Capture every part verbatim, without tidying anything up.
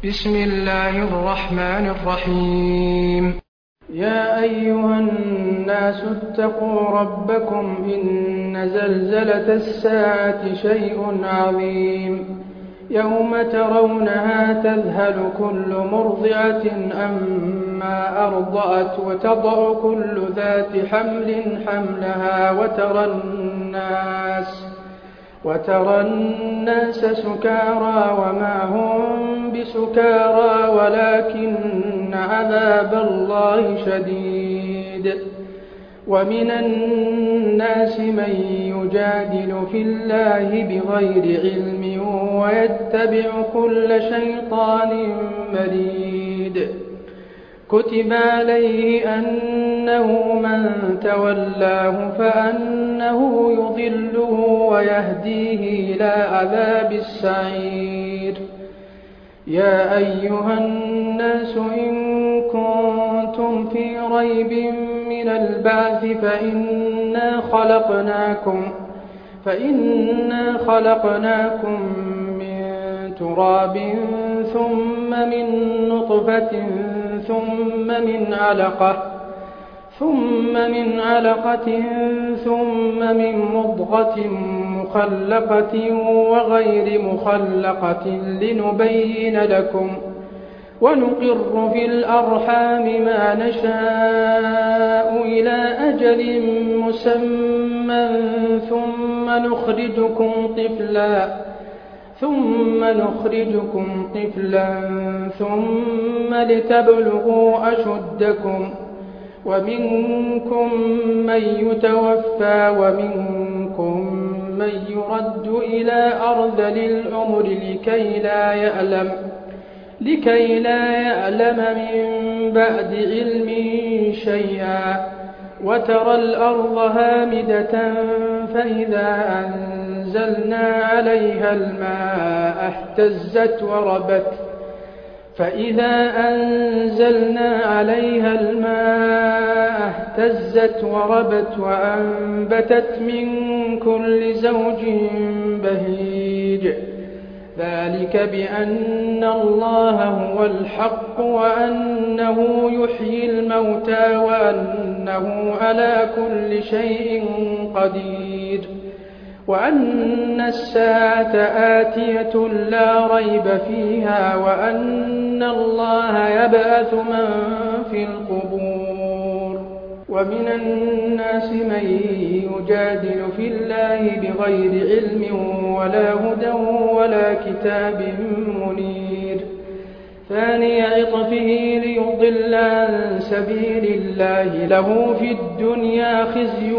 بسم الله الرحمن الرحيم. يا أيها الناس اتقوا ربكم إن زلزلة الساعة شيء عظيم يوم ترونها تذهل كل مرضعة عما أرضعت وتضع كل ذات حمل حملها وترى الناس وترى الناس سكارى وما هم بسكارى ولكن عذاب الله شديد. ومن الناس من يجادل في الله بغير علم ويتبع كل شيطان مريد. كتب عليه أنه من تولاه فأنه يضله ويهديه إلى عذاب السعير. يا أيها الناس إن كنتم في ريب من البعث فإنا خلقناكم فإنا خلقناكم من تراب ثم من نطفة ثم من علقة ثم من علقة ثم من مضغة مخلقة وغير مخلقة لنبين لكم ونقر في الأرحام ما نشاء إلى أجل مسمى ثم نخرجكم طفلا ثم نخرجكم طفلا ثم لتبلغوا أشدكم ومنكم من يتوفى ومنكم من يرد إلى أرذل العمر لكي لا يعلم لكي لا يعلم من بعد علم شيئا. وترى الأرض هامدة فإذا أنزلنا عليها الماء اهتزت وربت فإذا أنزلنا عليها الماء اهتزت وربت وأنبتت من كل زوج بهيج. ذلك بأن الله هو الحق وأنه يحيي الموتى وأنه على كل شيء قدير وأن الساعة آتية لا ريب فيها وأن الله يبعث من في القبور. ومن الناس من يجادل في الله بغير علم ولا هدى ولا كتاب منير. ثاني عطفه ليضل عن سبيل الله له في الدنيا خزي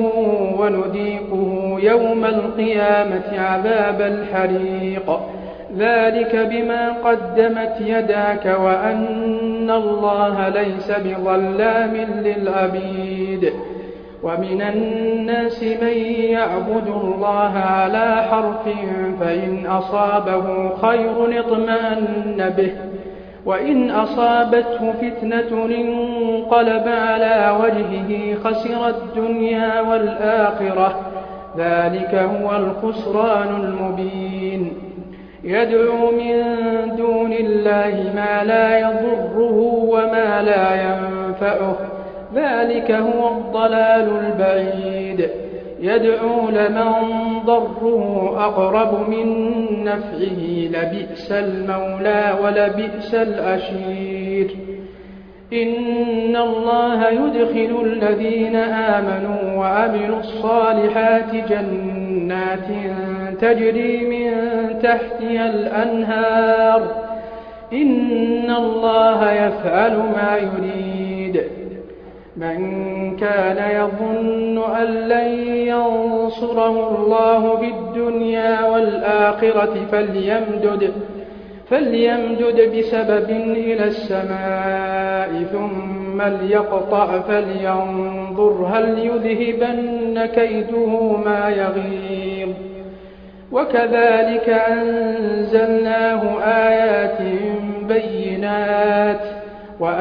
ونذيقه يوم القيامة عذاب الحريق. ذلك بما قدمت يداك وأن الله ليس بظلام للعبيد. ومن الناس من يعبد الله على حرف فإن أصابه خير اطمأن به وإن أصابته فتنة انقلب على وجهه خسر الدنيا والآخرة. ذلك هو الخسران المبين. يدعو من دون الله ما لا يضره وما لا ينفعه. ذلك هو الضلال البعيد. يدعو لمن ضره أقرب من نفعه لبئس المولى ولبئس العشير. إن الله يدخل الذين آمنوا وعملوا الصالحات جنات تجري من تحتها الأنهار. إن الله يفعل ما يريد. من كان يظن أن لن ينصره الله في الدنيا والآخرة فليمدد فليمدد بسبب إلى السماء ثم ليقطع فلينظر هل يذهبن كيده ما يغيظ. وكذلك أنزلناه آيات بينات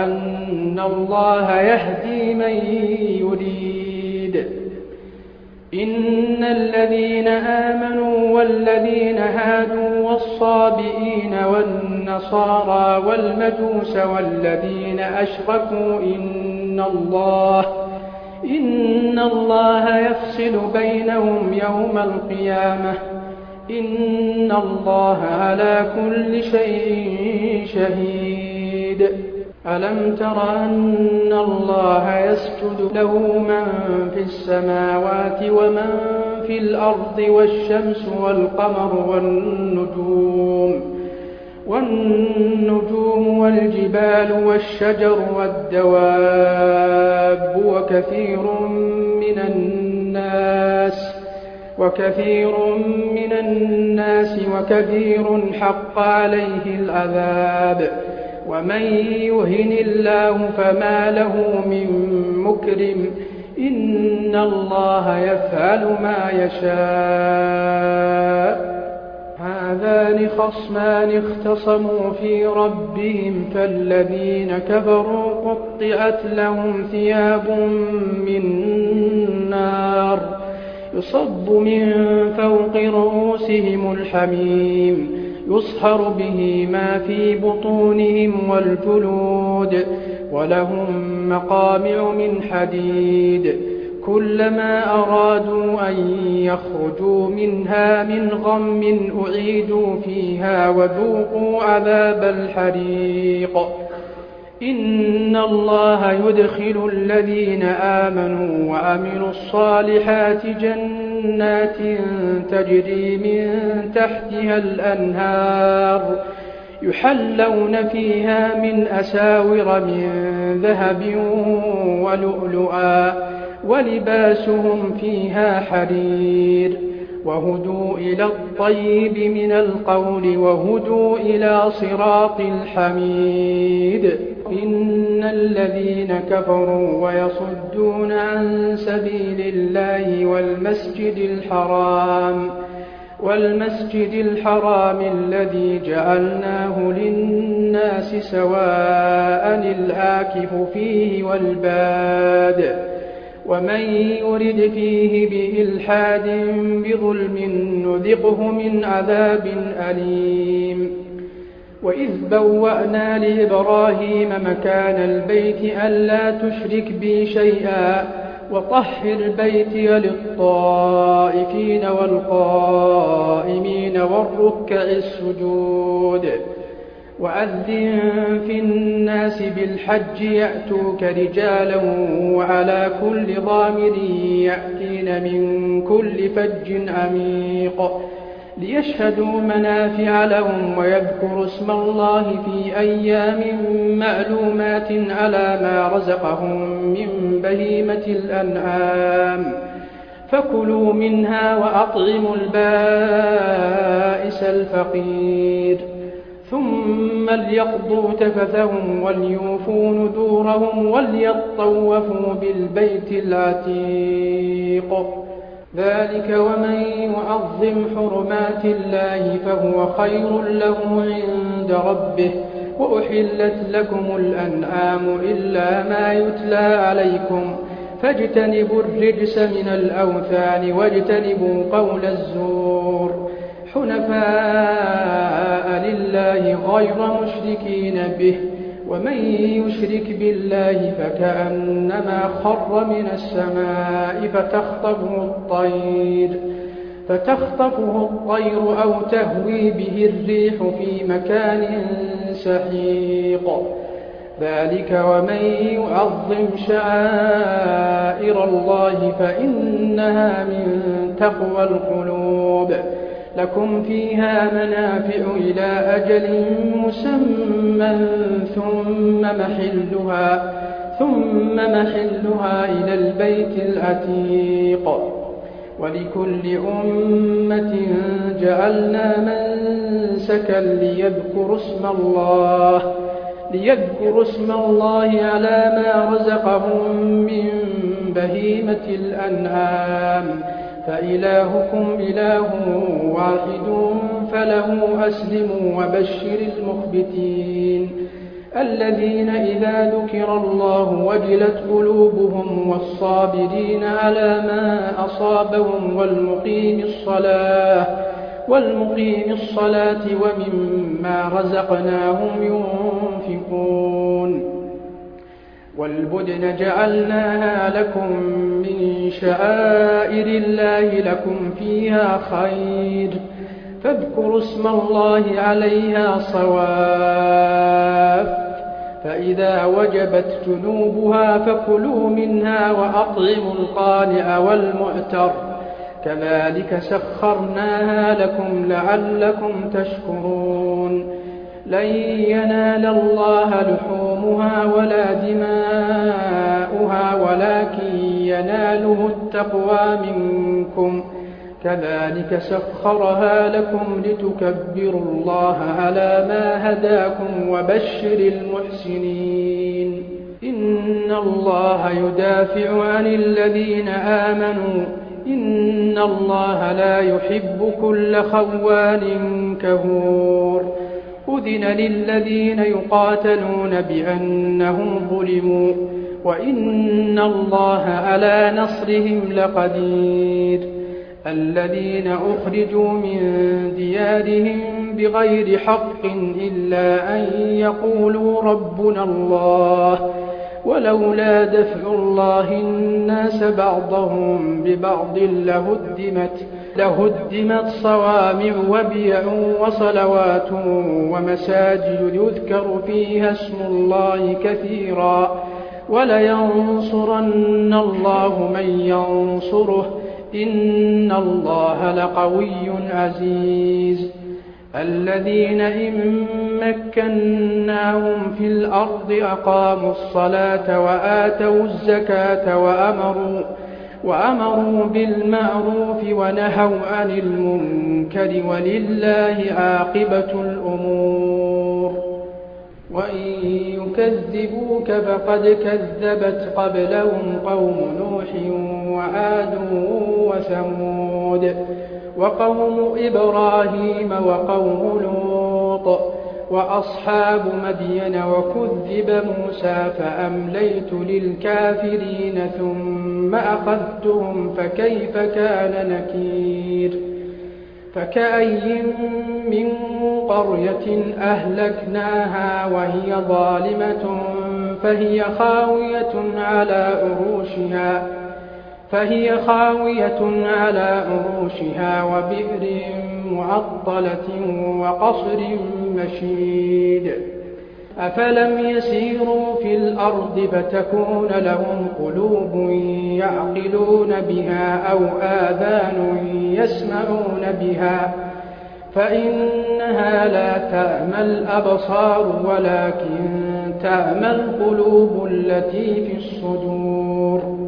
وأن الله يهدي من يريد. إن الذين آمنوا والذين هادوا والصابئين والنصارى والمجوس والذين أشركوا إن الله إن الله يفصل بينهم يوم القيامة إن الله على كل شيء شهيد. ألم تر أن الله يسجد له من في السماوات ومن في الأرض والشمس والقمر والنجوم والنجوم والجبال والشجر والدواب وكثير من الناس وكثير من الناس وكثير حق عليه العذاب ومن يهن الله فما له من مكرم إن الله يفعل ما يشاء. هذان خصمان اختصموا في ربهم فالذين كفروا قطعت لهم ثياب من نار يصب من فوق رؤوسهم الحميم يصهر به ما في بطونهم والجلود ولهم مقامع من حديد كلما أرادوا أن يخرجوا منها من غم أعيدوا فيها وذوقوا عذاب الحريق. إن الله يدخل الذين آمنوا وعملوا الصالحات جنات تجري من تحتها الأنهار يحلون فيها من أساور من ذهب ولؤلؤا ولباسهم فيها حرير وهدوا إلى الطيب من القول وهدوا إلى صراط الحميد. إن الذين كفروا ويصدون عن سبيل الله والمسجد الحرام والمسجد الحرام الذي جعلناه للناس سواء العاكف فيه والباد ومن يرد فيه بإلحاد بظلم نذقه من عذاب أليم. وإذ بوأنا لإبراهيم مكان البيت ألا تشرك بي شيئا وطهر بيتي للطائفين والقائمين والركع السجود وأذن في الناس بالحج يأتوك رجالا وعلى كل ضامر يأتين من كل فج عميق ليشهدوا منافع لهم ويذكروا اسم الله في أيام معلومات على ما رزقهم من بهيمة الأنعام فكلوا منها وأطعموا البائس الفقير ثم ليقضوا تفثهم وليوفوا نذورهم وليطوفوا بالبيت العتيق. ذلك ومن يعظم حرمات الله فهو خير له عند ربه. وأحلت لكم الأنعام إلا ما يتلى عليكم فاجتنبوا الرجس من الأوثان واجتنبوا قول الزور حنفاء لله غير مشركين به ومن يشرك بالله فكأنما خر من السماء فتخطفه الطير فتخطفه الطير أو تهوي به الريح في مكان سحيق. ذلك ومن يعظم شعائر الله فإنها من تقوى القلوب. لكم فيها منافع إلى أجل مسمى ثم محلها ثم محلها إلى البيت العتيق. ولكل أمة جعلنا منسكا ليذكروا اسم الله ليذكروا اسم الله على ما رزقهم من بهيمة الأنعام فإلهكم إله واحد فله أسلموا وبشر المخبتين. الذين إذا ذكر الله وجلت قلوبهم والصابرين على ما أصابهم والمقيم الصلاة والمقيم الصلاة ومما رزقناهم ينفقون والبدن جعلناها لكم من شعائر الله لكم فيها خير فاذكروا اسم الله عليها صواف فإذا وجبت جنوبها فكلوا منها وأطعموا القانع والمعتر كذلك سخرناها لكم لعلكم تشكرون لن ينال الله لحومها ولا دماؤها ولكن يناله التقوى منكم كذلك سخرها لكم لتكبروا الله على ما هداكم وبشر المحسنين إن الله يدافع عن الذين آمنوا إن الله لا يحب كل خوان كفور أذن للذين يقاتلون بأنهم ظلموا وإن الله على نصرهم لقدير الذين أخرجوا من ديارهم بغير حق إلا أن يقولوا ربنا الله ولولا دفع الله الناس بعضهم ببعض لهدمت, لهدمت صوامع وبيع وصلوات ومساجد يذكر فيها اسم الله كثيرا ولينصرن الله من ينصره إن الله لقوي عزيز الذين إن مكناهم في الأرض أقاموا الصلاة وآتوا الزكاة وأمروا, وأمروا بالمعروف ونهوا عن المنكر ولله عاقبة الأمور وإن يكذبوك فقد كذبت قبلهم قوم نوح وعاد وثمود وقوم إبراهيم وقوم لوط وأصحاب مدين وكذب موسى فأمليت للكافرين ثم أخذتهم فكيف كان نكير فكأي من قرية أهلكناها وهي ظالمة فهي خاوية على عروشها فهي خاوية على عروشها وبئر معطلة وقصر مشيد أفلم يسيروا في الأرض فتكون لهم قلوب يعقلون بها أو آذان يسمعون بها فإنها لا تعمى الأبصار ولكن تعمى القلوب التي في الصدور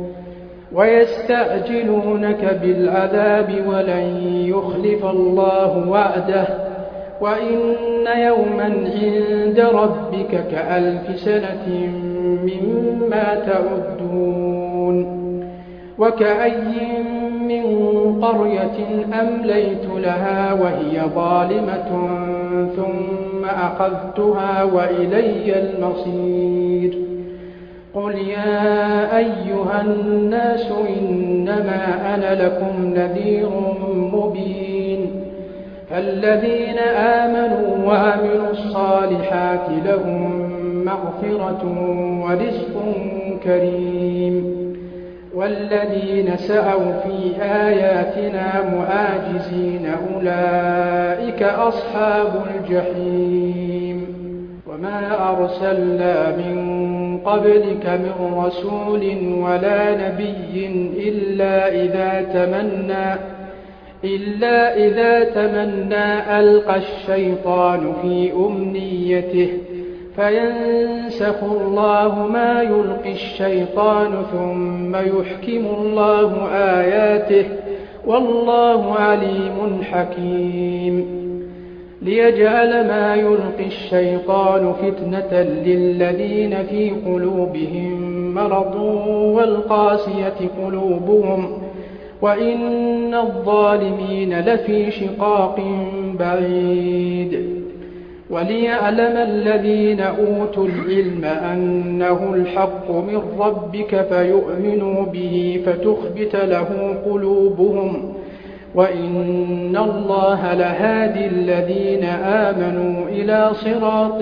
ويستعجلونك بالعذاب ولن يخلف الله وعده وإن يوما عند ربك كألف سنة مما تعدون وكأي من قرية أمليت لها وهي ظالمة ثم أخذتها وإلي المصير قل يا أيها الناس إنما أنا لكم نذير مبين فالذين آمنوا وعملوا الصالحات لهم مغفرة ورزق كريم والذين سعوا في آياتنا معاجزين أولئك أصحاب الجحيم وما أرسلنا من قبلك من رسول ولا نبي إلا إذا تمنى إلا إذا تمنى ألقى الشيطان في أمنيته فينسخ الله ما يلقي الشيطان ثم يحكم الله آياته والله عليم حكيم ليجعل ما يلقي الشيطان فتنة للذين في قلوبهم مرض والقاسية قلوبهم وإن الظالمين لفي شقاق بعيد وليعلم الذين أوتوا العلم أنه الحق من ربك فيؤمنوا به فتخبت له قلوبهم وإن الله لهادي الذين آمنوا إلى صراط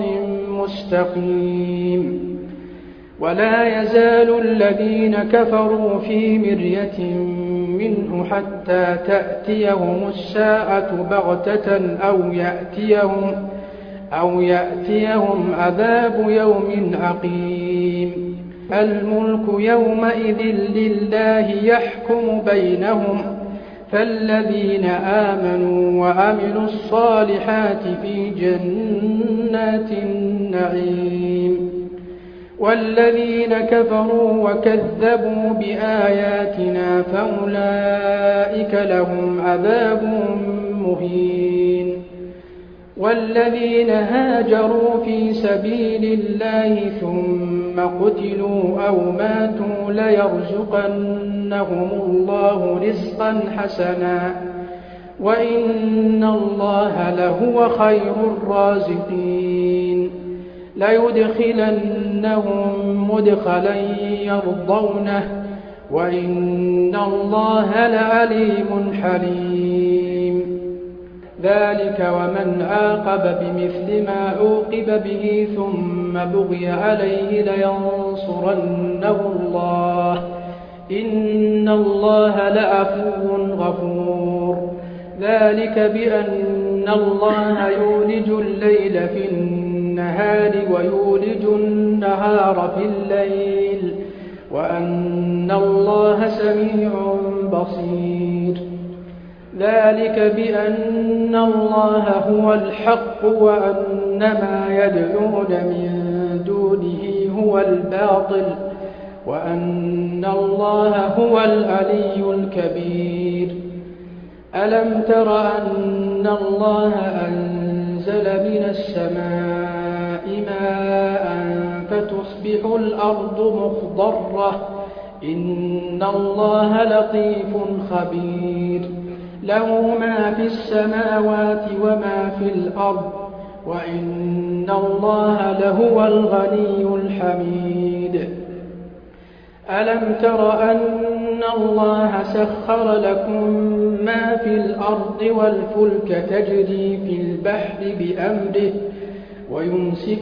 مستقيم. ولا يزال الذين كفروا في مرية منه حتى تأتيهم الساعة بغتة أو يأتيهم أو يأتيهم عذاب يوم عقيم. الملك يومئذ لله يحكم بينهم فالذين آمنوا وعملوا الصالحات في جنات النعيم والذين كفروا وكذبوا بآياتنا فأولئك لهم عذاب مهين. والذين هاجروا في سبيل الله ثم قتلوا أو ماتوا ليرزقنهم الله رزقا حسنا وإن الله لهو خير الرازقين. ليدخلنهم مدخلا يرضونه وإن الله لعليم حليم. ذلك ومن عاقب بمثل ما عوقب به ثم بغي عليه لينصرنه الله إن الله لعفو غفور. ذلك بأن الله يولج الليل في النهار ويولج النهار في الليل وأن الله سميع بصير. ذلك بأن الله هو الحق وأن ما يدعون من دونه هو الباطل وأن الله هو العلي الكبير. ألم تر أن الله أنزل من السماء ماء فتصبح الأرض مخضرة إن الله لطيف خبير. له ما في السماوات وما في الأرض وإن الله لهو الغني الحميد. ألم تر أن الله سخر لكم ما في الأرض والفلك تجري في البحر بأمره ويمسك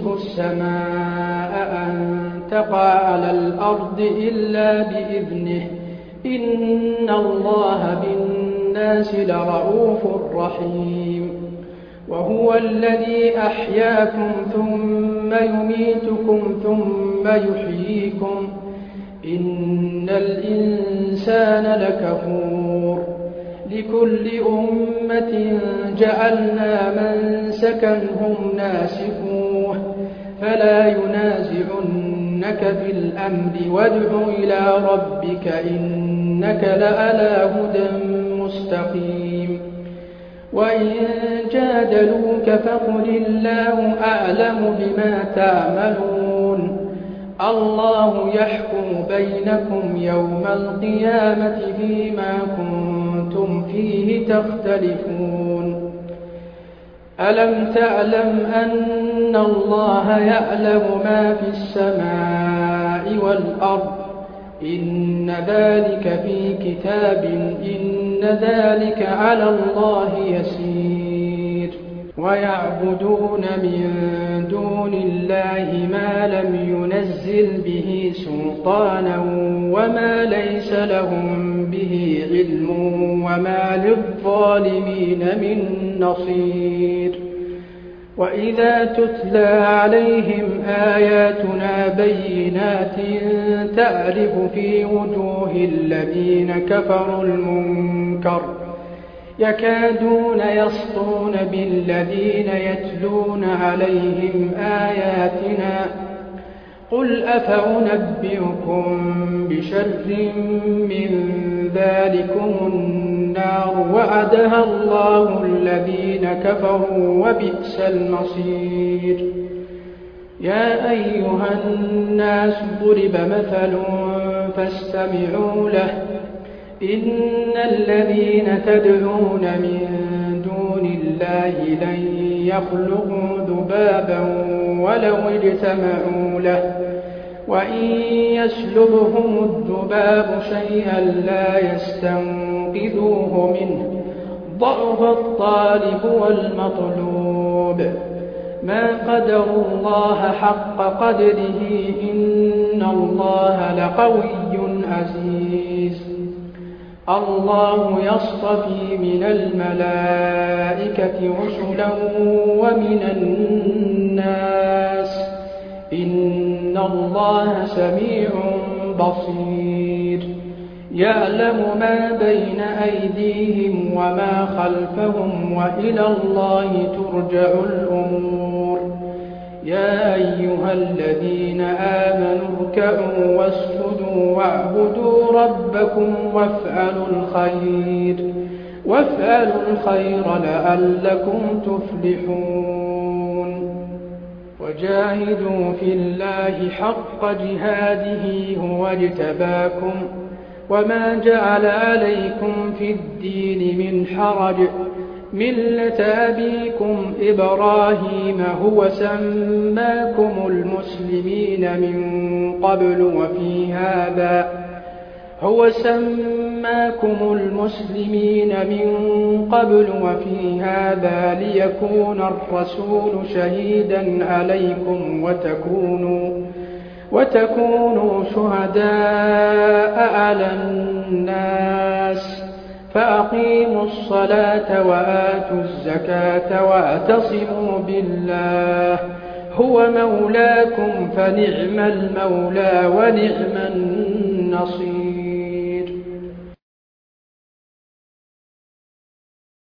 السماء أن تقع على الأرض إلا بإذنه إن الله بالناس لرؤوف رحيم. وهو الذي أحياكم ثم يميتكم ثم يحييكم إن الإنسان لكفور. لكل أمة جعلنا منسكا هم ناسكوه فلا ينازعنك في الأمر وادع إلى ربك إنك لعلى هدى مستقيم. وإن جادلوك فقل الله أعلم بما تعملون الله يحكم بينكم يوم القيامة فيما كنتم فيه تختلفون. ألم تعلم أن الله يعلم ما في السماء والأرض إن ذلك في كتاب إن ذلك على الله يسير. ويعبدون من دون الله ما لم ينزل به سلطانا وما ليس لهم به علم وما للظالمين من نصير. وإذا تتلى عليهم آياتنا بينات تعرف في وجوه الذين كفروا المنكر يكادون يسطون بالذين يتلون عليهم آياتنا قل أفأنبئكم بشر من ذلكم النار وعدها الله الذين كفروا وبئس المصير. يا أيها الناس ضرب مثل فاستمعوا له إن الذين تدعون من دون الله لن يخلقوا ذبابا ولو اجتمعوا له وإن يسلبهم الذباب شيئا لا يستنقذوه منه ضعف الطالب والمطلوب ما قدروا الله حق قدره إن الله لقوي عزيز الله يصطفي من الملائكة رسلا ومن الناس إن الله سميع بصير يعلم ما بين أيديهم وما خلفهم وإلى الله ترجع الأمور يا أيها الذين آمنوا اركعوا واسجدوا واعبدوا ربكم وافعلوا الخير وافعلوا الخير لعلكم تفلحون وجاهدوا في الله حق جهاده هو اجتباكم وما جعل عليكم في الدين من حرج ملة أبيكم إبراهيم هو سماكم المسلمين من قبل وفي هذا هو سماكم المسلمين من قبل وفي هذا ليكون الرسول شهيدا عليكم وتكونوا وتكونوا شهداء على الناس فأقيموا الصلاة وآتوا الزكاة واعتصموا بالله هو مولاكم فنعم المولى ونعم النصير